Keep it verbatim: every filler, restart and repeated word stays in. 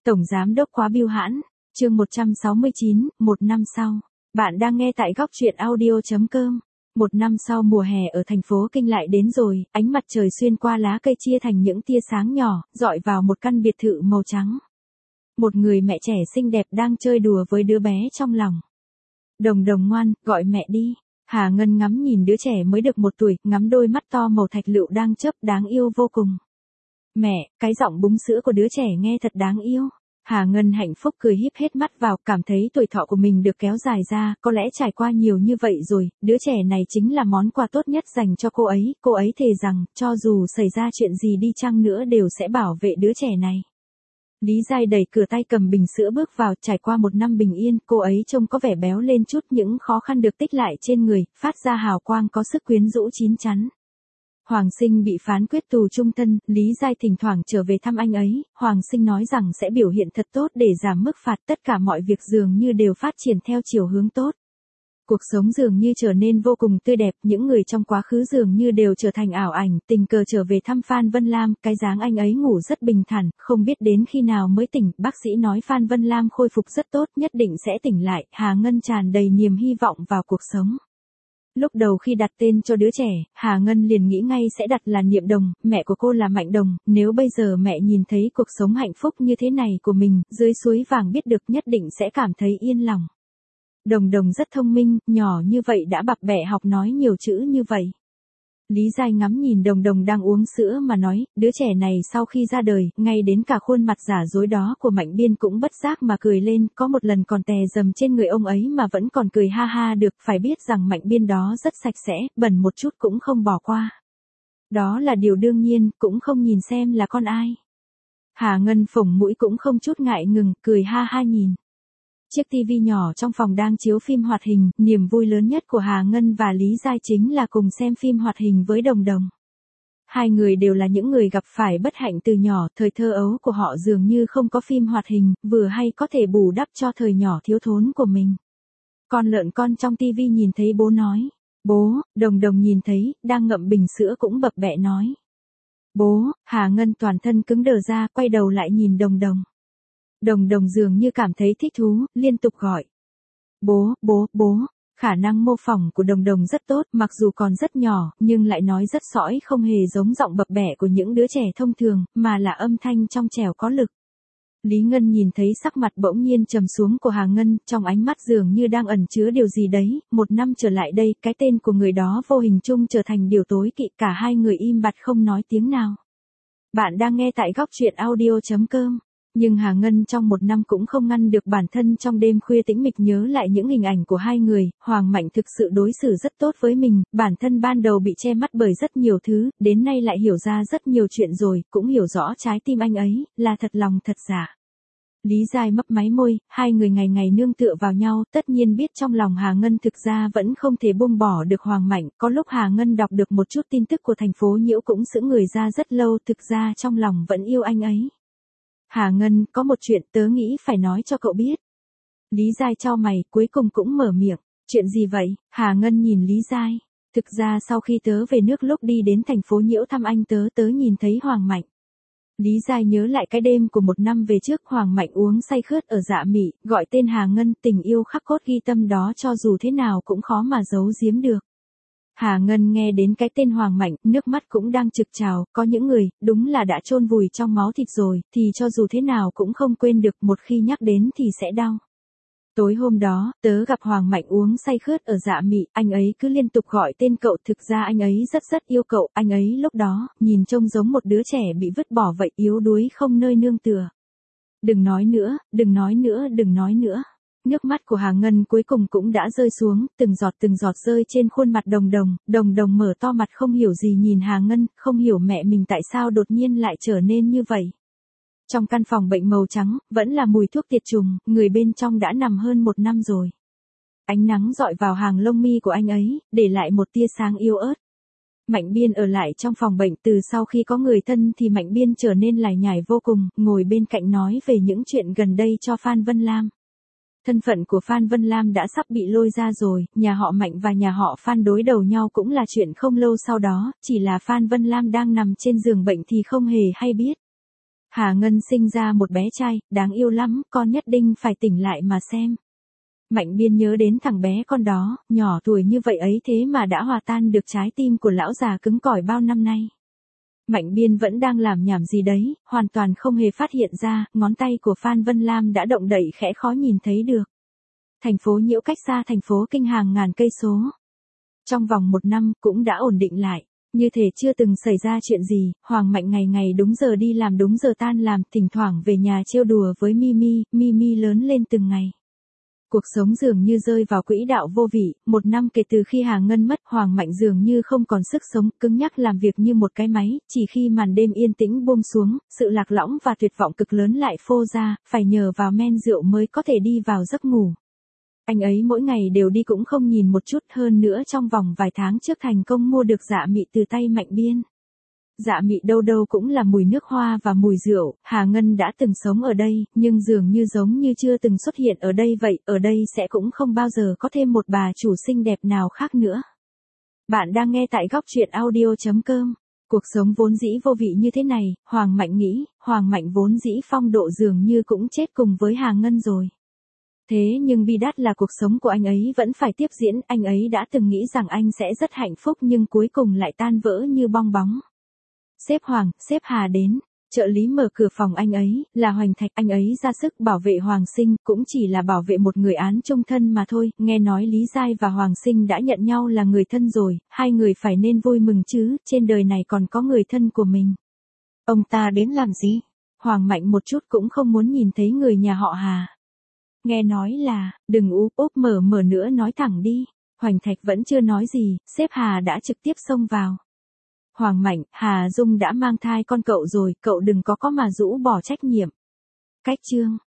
Tổng giám đốc quá bưu hãn, chương một trăm sáu mươi chín, một năm sau. Bạn đang nghe tại góc truyện audio chấm com. Một năm sau mùa hè ở thành phố Kinh lại đến rồi, ánh mặt trời xuyên qua lá cây chia thành những tia sáng nhỏ, dọi vào một căn biệt thự màu trắng. Một người mẹ trẻ xinh đẹp đang chơi đùa với đứa bé trong lòng. Đồng Đồng ngoan, gọi mẹ đi. Hà Ngân ngắm nhìn đứa trẻ mới được một tuổi, ngắm đôi mắt to màu thạch lựu đang chớp đáng yêu vô cùng. Mẹ, cái giọng búng sữa của đứa trẻ nghe thật đáng yêu. Hà Ngân hạnh phúc cười híp hết mắt vào, cảm thấy tuổi thọ của mình được kéo dài ra, có lẽ trải qua nhiều như vậy rồi, đứa trẻ này chính là món quà tốt nhất dành cho cô ấy, cô ấy thề rằng, cho dù xảy ra chuyện gì đi chăng nữa đều sẽ bảo vệ đứa trẻ này. Lý Giai đẩy cửa tay cầm bình sữa bước vào, trải qua một năm bình yên, cô ấy trông có vẻ béo lên chút, những khó khăn được tích lại trên người, phát ra hào quang có sức quyến rũ chín chắn. Hoàng Sinh bị phán quyết tù chung thân, Lý Giai thỉnh thoảng trở về thăm anh ấy, Hoàng Sinh nói rằng sẽ biểu hiện thật tốt để giảm mức phạt, tất cả mọi việc dường như đều phát triển theo chiều hướng tốt. Cuộc sống dường như trở nên vô cùng tươi đẹp, những người trong quá khứ dường như đều trở thành ảo ảnh, tình cờ trở về thăm Phan Vân Lam, cái dáng anh ấy ngủ rất bình thản, không biết đến khi nào mới tỉnh, bác sĩ nói Phan Vân Lam khôi phục rất tốt, nhất định sẽ tỉnh lại, Hà Ngân tràn đầy niềm hy vọng vào cuộc sống. Lúc đầu khi đặt tên cho đứa trẻ, Hà Ngân liền nghĩ ngay sẽ đặt là Niệm Đồng, mẹ của cô là Mạnh Đồng, nếu bây giờ mẹ nhìn thấy cuộc sống hạnh phúc như thế này của mình, dưới suối vàng biết được nhất định sẽ cảm thấy yên lòng. Đồng Đồng rất thông minh, nhỏ như vậy đã bập bẹ học nói nhiều chữ như vậy. Lý Giai ngắm nhìn Đồng Đồng đang uống sữa mà nói, đứa trẻ này sau khi ra đời, ngay đến cả khuôn mặt giả dối đó của Mạnh Biên cũng bất giác mà cười lên, có một lần còn tè dầm trên người ông ấy mà vẫn còn cười ha ha được, phải biết rằng Mạnh Biên đó rất sạch sẽ, bẩn một chút cũng không bỏ qua. Đó là điều đương nhiên, cũng không nhìn xem là con ai. Hà Ngân phồng mũi cũng không chút ngại ngừng, cười ha ha nhìn. Chiếc tivi nhỏ trong phòng đang chiếu phim hoạt hình, niềm vui lớn nhất của Hà Ngân và Lý Giai chính là cùng xem phim hoạt hình với Đồng Đồng. Hai người đều là những người gặp phải bất hạnh từ nhỏ, thời thơ ấu của họ dường như không có phim hoạt hình, vừa hay có thể bù đắp cho thời nhỏ thiếu thốn của mình. Con lợn con trong tivi nhìn thấy bố nói, bố, Đồng Đồng nhìn thấy, đang ngậm bình sữa cũng bập bẹ nói. Bố, Hà Ngân toàn thân cứng đờ ra, quay đầu lại nhìn Đồng Đồng. Đồng Đồng dường như cảm thấy thích thú, liên tục gọi. Bố, bố, bố, khả năng mô phỏng của Đồng Đồng rất tốt, mặc dù còn rất nhỏ, nhưng lại nói rất sõi, không hề giống giọng bập bẹ của những đứa trẻ thông thường, mà là âm thanh trong trẻo có lực. Lý Ngân nhìn thấy sắc mặt bỗng nhiên trầm xuống của Hà Ngân, trong ánh mắt dường như đang ẩn chứa điều gì đấy, một năm trở lại đây, cái tên của người đó vô hình chung trở thành điều tối kỵ, cả hai người im bặt không nói tiếng nào. Bạn đang nghe tại góc truyện audio chấm com. Nhưng Hà Ngân trong một năm cũng không ngăn được bản thân trong đêm khuya tĩnh mịch nhớ lại những hình ảnh của hai người, Hoàng Mạnh thực sự đối xử rất tốt với mình, bản thân ban đầu bị che mắt bởi rất nhiều thứ, đến nay lại hiểu ra rất nhiều chuyện rồi, cũng hiểu rõ trái tim anh ấy, là thật lòng thật giả. Lý Giai mấp máy môi, hai người ngày ngày nương tựa vào nhau, tất nhiên biết trong lòng Hà Ngân thực ra vẫn không thể buông bỏ được Hoàng Mạnh, có lúc Hà Ngân đọc được một chút tin tức của thành phố Nhiễu cũng sững người ra rất lâu, thực ra trong lòng vẫn yêu anh ấy. Hà Ngân, có một chuyện tớ nghĩ phải nói cho cậu biết. Lý Giai chau mày, cuối cùng cũng mở miệng. Chuyện gì vậy? Hà Ngân nhìn Lý Giai. Thực ra sau khi tớ về nước lúc đi đến thành phố Nhiễu thăm anh tớ tớ nhìn thấy Hoàng Mạnh. Lý Giai nhớ lại cái đêm của một năm về trước Hoàng Mạnh uống say khướt ở Dạ Mị, gọi tên Hà Ngân, tình yêu khắc cốt ghi tâm đó cho dù thế nào cũng khó mà giấu giếm được. Hà Ngân nghe đến cái tên Hoàng Mạnh, nước mắt cũng đang trực trào, có những người, đúng là đã chôn vùi trong máu thịt rồi, thì cho dù thế nào cũng không quên được, một khi nhắc đến thì sẽ đau. Tối hôm đó, tớ gặp Hoàng Mạnh uống say khướt ở Dạ Mị, anh ấy cứ liên tục gọi tên cậu, thực ra anh ấy rất rất yêu cậu, anh ấy lúc đó, nhìn trông giống một đứa trẻ bị vứt bỏ vậy, yếu đuối không nơi nương tựa. Đừng nói nữa, đừng nói nữa, đừng nói nữa. Nước mắt của Hà Ngân cuối cùng cũng đã rơi xuống, từng giọt từng giọt rơi trên khuôn mặt Đồng Đồng, Đồng Đồng mở to mặt không hiểu gì nhìn Hà Ngân, không hiểu mẹ mình tại sao đột nhiên lại trở nên như vậy. Trong căn phòng bệnh màu trắng, vẫn là mùi thuốc tiệt trùng, người bên trong đã nằm hơn một năm rồi. Ánh nắng dọi vào hàng lông mi của anh ấy, để lại một tia sáng yếu ớt. Mạnh Biên ở lại trong phòng bệnh, từ sau khi có người thân thì Mạnh Biên trở nên lải nhải vô cùng, ngồi bên cạnh nói về những chuyện gần đây cho Phan Vân Lam. Thân phận của Phan Vân Lam đã sắp bị lôi ra rồi, nhà họ Mạnh và nhà họ Phan đối đầu nhau cũng là chuyện không lâu sau đó, chỉ là Phan Vân Lam đang nằm trên giường bệnh thì không hề hay biết. Hà Ngân sinh ra một bé trai, đáng yêu lắm, con nhất định phải tỉnh lại mà xem. Mạnh Biên nhớ đến thằng bé con đó, nhỏ tuổi như vậy ấy thế mà đã hòa tan được trái tim của lão già cứng cỏi bao năm nay. Mạnh Biên vẫn đang làm nhảm gì đấy, hoàn toàn không hề phát hiện ra, ngón tay của Phan Vân Lam đã động đậy khẽ khó nhìn thấy được. Thành phố Nhiễu cách xa thành phố Kinh hàng ngàn cây số. Trong vòng một năm cũng đã ổn định lại, như thể chưa từng xảy ra chuyện gì. Hoàng Mạnh ngày ngày đúng giờ đi làm đúng giờ tan làm, thỉnh thoảng về nhà trêu đùa với Mimi, Mimi lớn lên từng ngày. Cuộc sống dường như rơi vào quỹ đạo vô vị, một năm kể từ khi Hà Ngân mất, Hoàng Mạnh dường như không còn sức sống, cứng nhắc làm việc như một cái máy, chỉ khi màn đêm yên tĩnh buông xuống, sự lạc lõng và tuyệt vọng cực lớn lại phô ra, phải nhờ vào men rượu mới có thể đi vào giấc ngủ. Anh ấy mỗi ngày đều đi cũng không nhìn một chút, hơn nữa trong vòng vài tháng trước thành công mua được dạ mị từ tay Mạnh Biên. Dạ mị đâu đâu cũng là mùi nước hoa và mùi rượu, Hà Ngân đã từng sống ở đây, nhưng dường như giống như chưa từng xuất hiện ở đây vậy, ở đây sẽ cũng không bao giờ có thêm một bà chủ xinh đẹp nào khác nữa. Bạn đang nghe tại góc truyện audio chấm com. Cuộc sống vốn dĩ vô vị như thế này, Hoàng Mạnh nghĩ, Hoàng Mạnh vốn dĩ phong độ dường như cũng chết cùng với Hà Ngân rồi. Thế nhưng bi đát là cuộc sống của anh ấy vẫn phải tiếp diễn, anh ấy đã từng nghĩ rằng anh sẽ rất hạnh phúc nhưng cuối cùng lại tan vỡ như bong bóng. Sếp Hoàng, sếp Hà đến, trợ lý mở cửa phòng anh ấy, là Hoành Thạch, anh ấy ra sức bảo vệ Hoàng Sinh, cũng chỉ là bảo vệ một người án chung thân mà thôi, nghe nói Lý Giai và Hoàng Sinh đã nhận nhau là người thân rồi, hai người phải nên vui mừng chứ, trên đời này còn có người thân của mình. Ông ta đến làm gì? Hoàng Mạnh một chút cũng không muốn nhìn thấy người nhà họ Hà. Nghe nói là, đừng úp úp mở mở nữa nói thẳng đi. Hoành Thạch vẫn chưa nói gì, sếp Hà đã trực tiếp xông vào. Hoàng Mạnh, Hà Dung đã mang thai con cậu rồi, cậu đừng có có mà rũ bỏ trách nhiệm. Cách chương.